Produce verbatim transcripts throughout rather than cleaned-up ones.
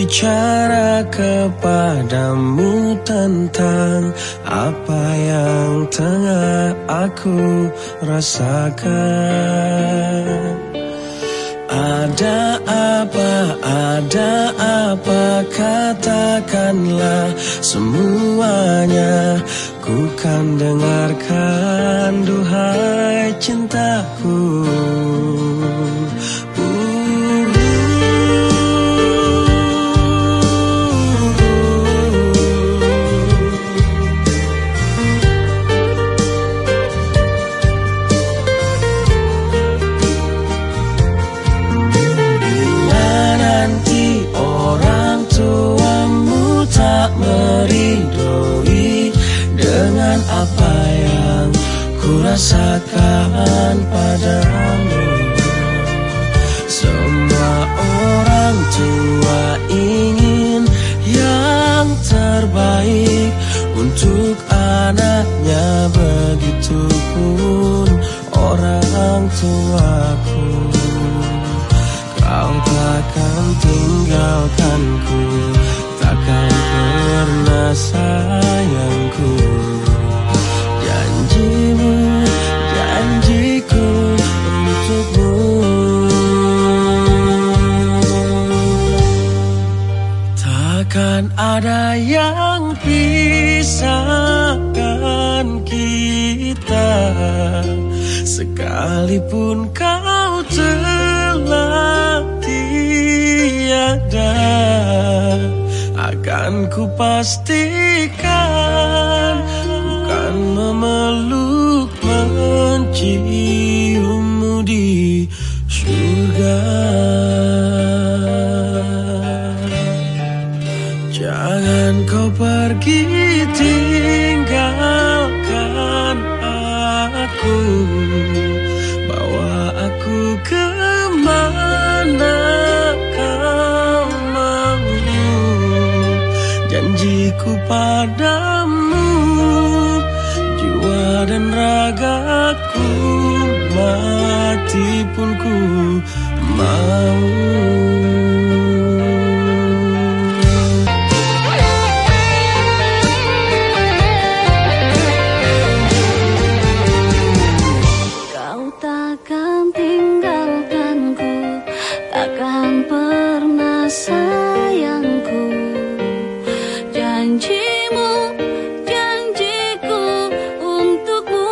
bicara kepadamu tentang apa yang tengah aku rasakan. Ada apa, ada apa, katakanlah semuanya. Ku kan dengarkan, duhai cintaku. Meridoi dengan apa yang ku rasakan padamu. Semua orang tua ingin yang terbaik untuk anaknya, begitupun orang tuaku. Kau takkan tinggalkanku, takkan pernah sayangku. Janjimu, janjiku untukmu. Takkan ada yang pisahkan kita, sekalipun kau telah tiada. Akan ku pastikan, ku kan memeluk, menciummu di surga. Jangan kau pergi tinggalkan aku, bawa aku kemana kau mau. Janjiku padamu, jiwa dan ragaku, mati pun ku mau. Kau takkan tinggalkanku, takkan pernah sayangku. Janjimu, janjiku untukmu.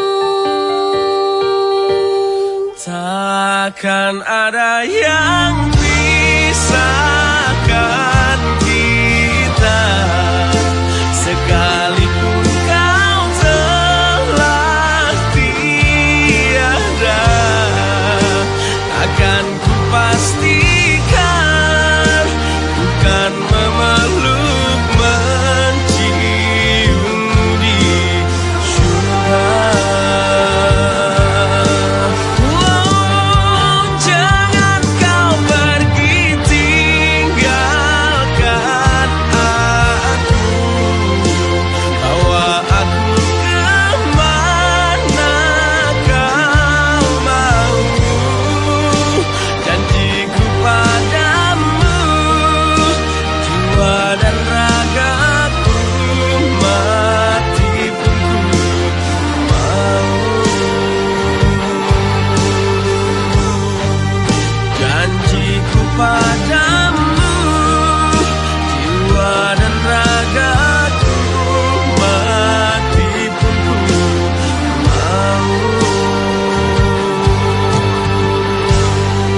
Takkan ada yang